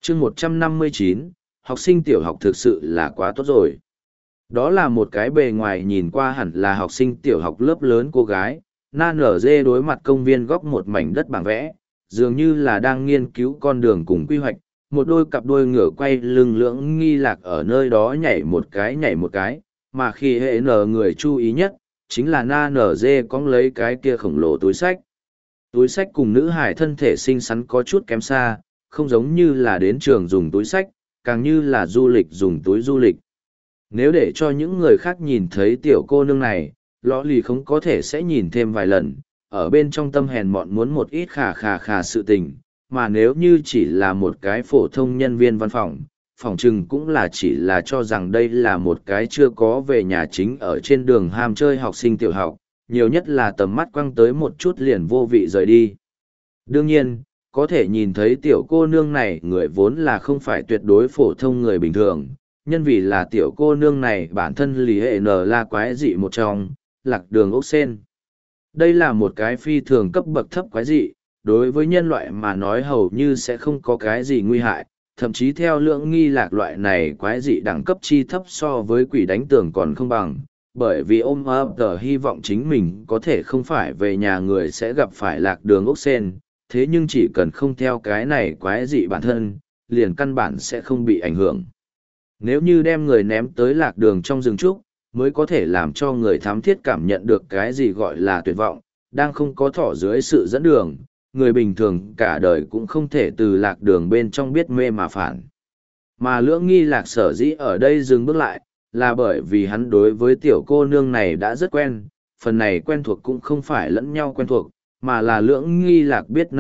chương 159, học sinh tiểu học thực sự là quá tốt rồi. Đó là một cái bề ngoài nhìn qua hẳn là học sinh tiểu học lớp lớn cô gái, na nở dê đối mặt công viên góc một mảnh đất bảng vẽ, dường như là đang nghiên cứu con đường cùng quy hoạch, một đôi cặp đôi ngựa quay lưng lưỡng nghi lạc ở nơi đó nhảy một cái, mà khi hệ nở người chú ý nhất, chính là na nở dê cong lấy cái kia khổng lồ túi sách. Túi sách cùng nữ hải thân thể xinh xắn có chút kém xa, không giống như là đến trường dùng túi sách, càng như là du lịch dùng túi du lịch. Nếu để cho những người khác nhìn thấy tiểu cô nương này, lõ lì không có thể sẽ nhìn thêm vài lần, ở bên trong tâm hèn mọn muốn một ít khà sự tình, mà nếu như chỉ là một cái phổ thông nhân viên văn phòng, phòng chừng cũng là chỉ là cho rằng đây là một cái chưa có về nhà chính ở trên đường ham chơi học sinh tiểu học, nhiều nhất là tầm mắt quăng tới một chút liền vô vị rời đi. Đương nhiên, có thể nhìn thấy tiểu cô nương này người vốn là không phải tuyệt đối phổ thông người bình thường, nhân vì là tiểu cô nương này bản thân lì hệ nở là quái dị một trong, lạc đường ốc sen. Đây là một cái phi thường cấp bậc thấp quái dị, đối với nhân loại mà nói hầu như sẽ không có cái gì nguy hại, thậm chí theo lượng nghi lạc loại này quái dị đẳng cấp chi thấp so với quỷ đánh tường còn không bằng, bởi vì ôm ấp tờ hy vọng chính mình có thể không phải về nhà người sẽ gặp phải lạc đường ốc sen, thế nhưng chỉ cần không theo cái này quái dị bản thân, liền căn bản sẽ không bị ảnh hưởng. Nếu như đem người ném tới lạc đường trong rừng trúc, mới có thể làm cho người thám thiết cảm nhận được cái gì gọi là tuyệt vọng, đang không có thỏ dưới sự dẫn đường, người bình thường cả đời cũng không thể từ lạc đường bên trong biết mê mà phản. Mà lưỡng nghi lạc sở dĩ ở đây dừng bước lại, là bởi vì hắn đối với tiểu cô nương này đã rất quen, phần này quen thuộc cũng không phải lẫn nhau quen thuộc, mà là lưỡng nghi lạc biết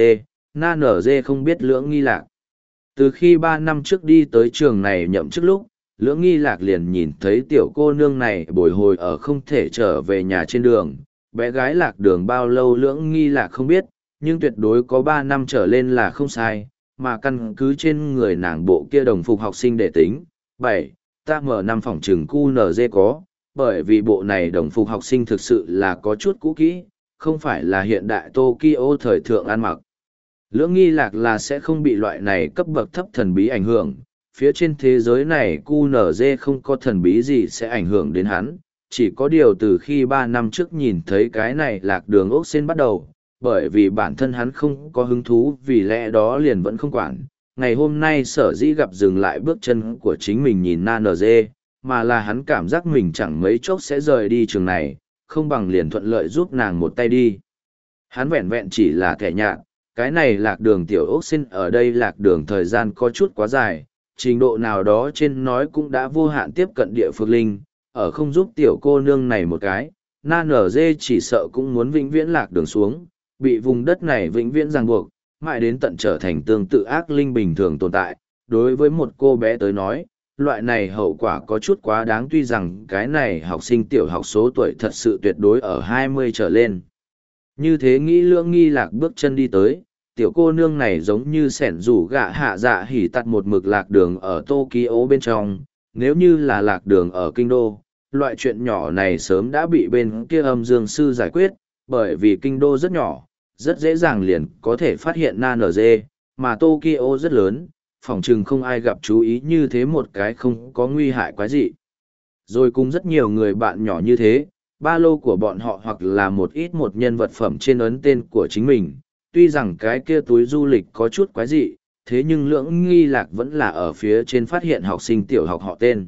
na nở dê không biết lưỡng nghi lạc. Từ khi 3 năm trước đi tới trường này nhậm chức lúc, lưỡng nghi lạc liền nhìn thấy tiểu cô nương này bồi hồi ở không thể trở về nhà trên đường. Bé gái lạc đường bao lâu lưỡng nghi lạc không biết, nhưng tuyệt đối có 3 năm trở lên là không sai, mà căn cứ trên người nàng bộ kia đồng phục học sinh để tính. 7. Ta mở 5 phòng trường QNZ có, bởi vì bộ này đồng phục học sinh thực sự là có chút cũ kỹ, không phải là hiện đại Tokyo thời thượng ăn mặc. Lưỡng nghi lạc là sẽ không bị loại này cấp bậc thấp thần bí ảnh hưởng, phía trên thế giới này QNZ không có thần bí gì sẽ ảnh hưởng đến hắn, chỉ có điều từ khi 3 năm trước nhìn thấy cái này lạc đường ốc sen bắt đầu, bởi vì bản thân hắn không có hứng thú vì lẽ đó liền vẫn không quản. Ngày hôm nay sở dĩ gặp dừng lại bước chân của chính mình nhìn na nở dê, mà là hắn cảm giác mình chẳng mấy chốc sẽ rời đi trường này, không bằng liền thuận lợi giúp nàng một tay đi. Hắn vẹn vẹn chỉ là kẻ nhạt, cái này lạc đường tiểu ốc xin ở đây lạc đường thời gian có chút quá dài, trình độ nào đó trên nói cũng đã vô hạn tiếp cận địa phương linh, ở không giúp tiểu cô nương này một cái, na nở dê chỉ sợ cũng muốn vĩnh viễn lạc đường xuống, bị vùng đất này vĩnh viễn ràng buộc, mãi đến tận trở thành tương tự ác linh bình thường tồn tại. Đối với một cô bé tới nói, loại này hậu quả có chút quá đáng tuy rằng cái này học sinh tiểu học số tuổi thật sự tuyệt đối ở 20 trở lên. Như thế nghĩ lưỡng nghi lạc bước chân đi tới, tiểu cô nương này giống như sẻn rủ gạ hạ dạ hỉ tặt một mực lạc đường ở Tokyo bên trong, nếu như là lạc đường ở kinh đô, loại chuyện nhỏ này sớm đã bị bên kia âm dương sư giải quyết, bởi vì kinh đô rất nhỏ, rất dễ dàng liền có thể phát hiện na nở dê, mà Tokyo rất lớn, phỏng chừng không ai gặp chú ý như thế một cái không có nguy hại quái gì. Rồi cùng rất nhiều người bạn nhỏ như thế, ba lô của bọn họ hoặc là một ít một nhân vật phẩm trên ấn tên của chính mình, tuy rằng cái kia túi du lịch có chút quái dị, thế nhưng lưỡng nghi lạc vẫn là ở phía trên phát hiện học sinh tiểu học họ tên.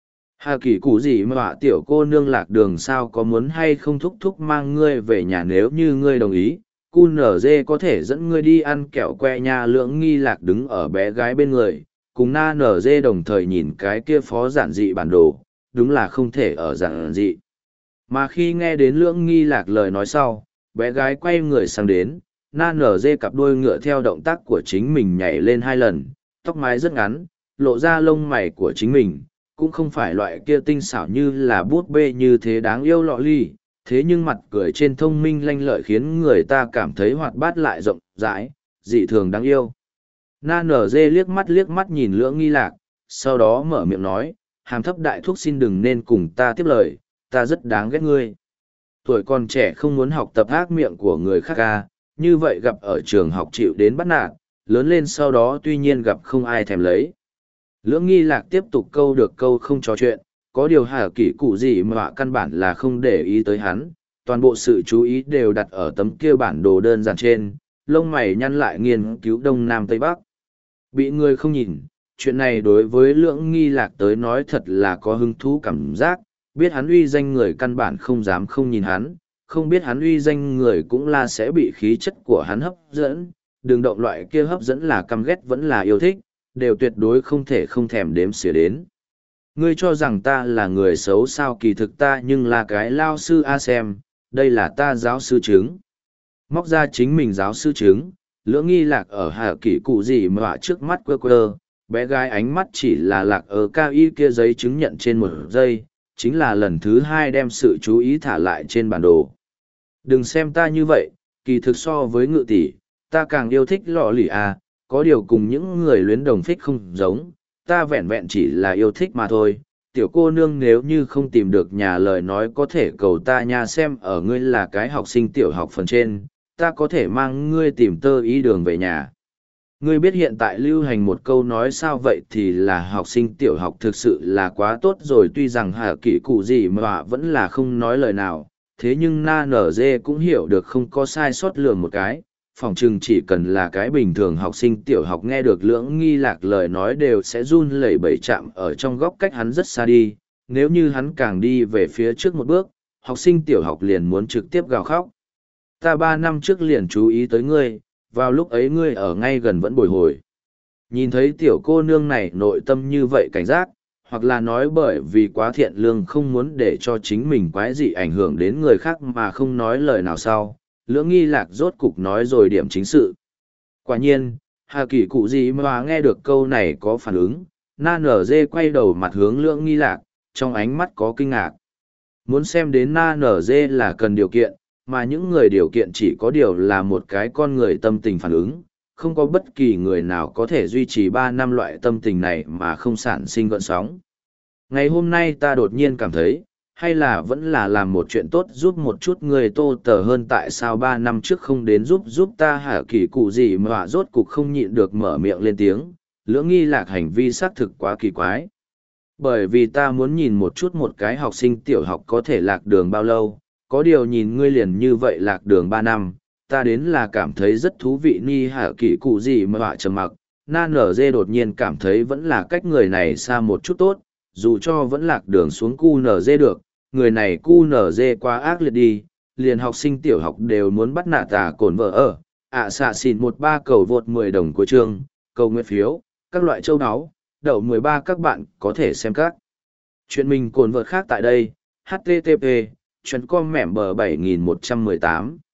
Hà kỳ cụ gì mà tiểu cô nương lạc đường sao có muốn hay không thúc thúc mang ngươi về nhà nếu như ngươi đồng ý, QNZ có thể dẫn ngươi đi ăn kẹo que nha lưỡng nghi lạc đứng ở bé gái bên người, cùng na nở dê đồng thời nhìn cái kia phó giản dị bản đồ, đúng là không thể ở giản dị. Mà khi nghe đến lưỡng nghi lạc lời nói sau, bé gái quay người sang đến, na nở dê cặp đuôi ngựa theo động tác của chính mình nhảy lên 2 lần, tóc mái rất ngắn, lộ ra lông mày của chính mình, cũng không phải loại kia tinh xảo như là bút bê như thế đáng yêu lọ ly, thế nhưng mặt cười trên thông minh lanh lợi khiến người ta cảm thấy hoạt bát lại rộng rãi, dị thường đáng yêu. Na nở dê liếc mắt nhìn lưỡng nghi lạc, sau đó mở miệng nói, hàm thấp đại thúc xin đừng nên cùng ta tiếp lời, ta rất đáng ghét ngươi. Tuổi còn trẻ không muốn học tập ác miệng của người khác ca, như vậy gặp ở trường học chịu đến bắt nạt, lớn lên sau đó tuy nhiên gặp không ai thèm lấy. Lưỡng nghi lạc tiếp tục câu được câu không trò chuyện, có điều hà kỷ cụ gì mà căn bản là không để ý tới hắn, toàn bộ sự chú ý đều đặt ở tấm kia bản đồ đơn giản trên, lông mày nhăn lại nghiên cứu đông nam tây bắc. Bị người không nhìn, chuyện này đối với lưỡng nghi lạc tới nói thật là có hứng thú cảm giác, biết hắn uy danh người căn bản không dám không nhìn hắn, không biết hắn uy danh người cũng là sẽ bị khí chất của hắn hấp dẫn, đường động loại kia hấp dẫn là căm ghét vẫn là yêu thích, đều tuyệt đối không thể không thèm đếm xỉa đến. Ngươi cho rằng ta là người xấu sao, kỳ thực ta nhưng là cái lao sư A xem, đây là ta giáo sư chứng. Móc ra chính mình giáo sư chứng, lưỡng nghi lạc ở hạ kỷ cụ gì mà trước mắt quơ quơ, bé gái ánh mắt chỉ là lạc ở cao y kia giấy chứng nhận trên một giây, chính là lần thứ hai đem sự chú ý thả lại trên bản đồ. Đừng xem ta như vậy, kỳ thực so với ngự tỷ, ta càng yêu thích lọ lì à, có điều cùng những người luyến đồng phích không giống, ta vẹn vẹn chỉ là yêu thích mà thôi. Tiểu cô nương nếu như không tìm được nhà lời nói có thể cầu ta nha, xem ở ngươi là cái học sinh tiểu học phần trên, ta có thể mang ngươi tìm tơ ý đường về nhà. Ngươi biết hiện tại lưu hành một câu nói sao vậy thì là học sinh tiểu học thực sự là quá tốt rồi, tuy rằng hạ kỷ cụ gì mà vẫn là không nói lời nào, thế nhưng na nở dê cũng hiểu được không có sai sót lường một cái. Phòng chừng chỉ cần là cái bình thường học sinh tiểu học nghe được lưỡng nghi lạc lời nói đều sẽ run lẩy bẩy chạm ở trong góc cách hắn rất xa đi, nếu như hắn càng đi về phía trước một bước, học sinh tiểu học liền muốn trực tiếp gào khóc. Ta 3 năm trước liền chú ý tới ngươi, vào lúc ấy ngươi ở ngay gần vẫn bồi hồi. Nhìn thấy tiểu cô nương này nội tâm như vậy cảnh giác, hoặc là nói bởi vì quá thiện lương không muốn để cho chính mình quái dị ảnh hưởng đến người khác mà không nói lời nào sau, lưỡng nghi lạc rốt cục nói rồi điểm chính sự. Quả nhiên, hà kỷ cụ gì mà nghe được câu này có phản ứng, na nở dê quay đầu mặt hướng lưỡng nghi lạc, trong ánh mắt có kinh ngạc. Muốn xem đến na nở dê là cần điều kiện, mà những người điều kiện chỉ có điều là một cái con người tâm tình phản ứng, không có bất kỳ người nào có thể duy trì 3 năm loại tâm tình này mà không sản sinh gợn sóng. Ngày hôm nay ta đột nhiên cảm thấy, hay là vẫn là làm một chuyện tốt giúp một chút người tô tờ hơn, tại sao 3 năm trước không đến giúp ta hả kỳ cụ gì mà rốt cục không nhịn được mở miệng lên tiếng, lưỡng nghi lạc hành vi xác thực quá kỳ quái. Bởi vì ta muốn nhìn một chút một cái học sinh tiểu học có thể lạc đường bao lâu, có điều nhìn ngươi liền như vậy lạc đường 3 năm, ta đến là cảm thấy rất thú vị. Ni hả kỳ cụ gì mà họa trầm mặc, na nở dê đột nhiên cảm thấy vẫn là cách người này xa một chút tốt, dù cho vẫn lạc đường xuống cu nở dê được, người này cu nở dê quá ác liệt đi, liền học sinh tiểu học đều muốn bắt nạt tà cồn vợ ở, xạ xỉn 13 cầu vượt 10 đồng của chương, cầu nguyện phiếu, các loại châu áo, đậu 13 các bạn có thể xem các chuyện mình cồn vợt khác tại đây, http chuyện com mẻm bờ 7118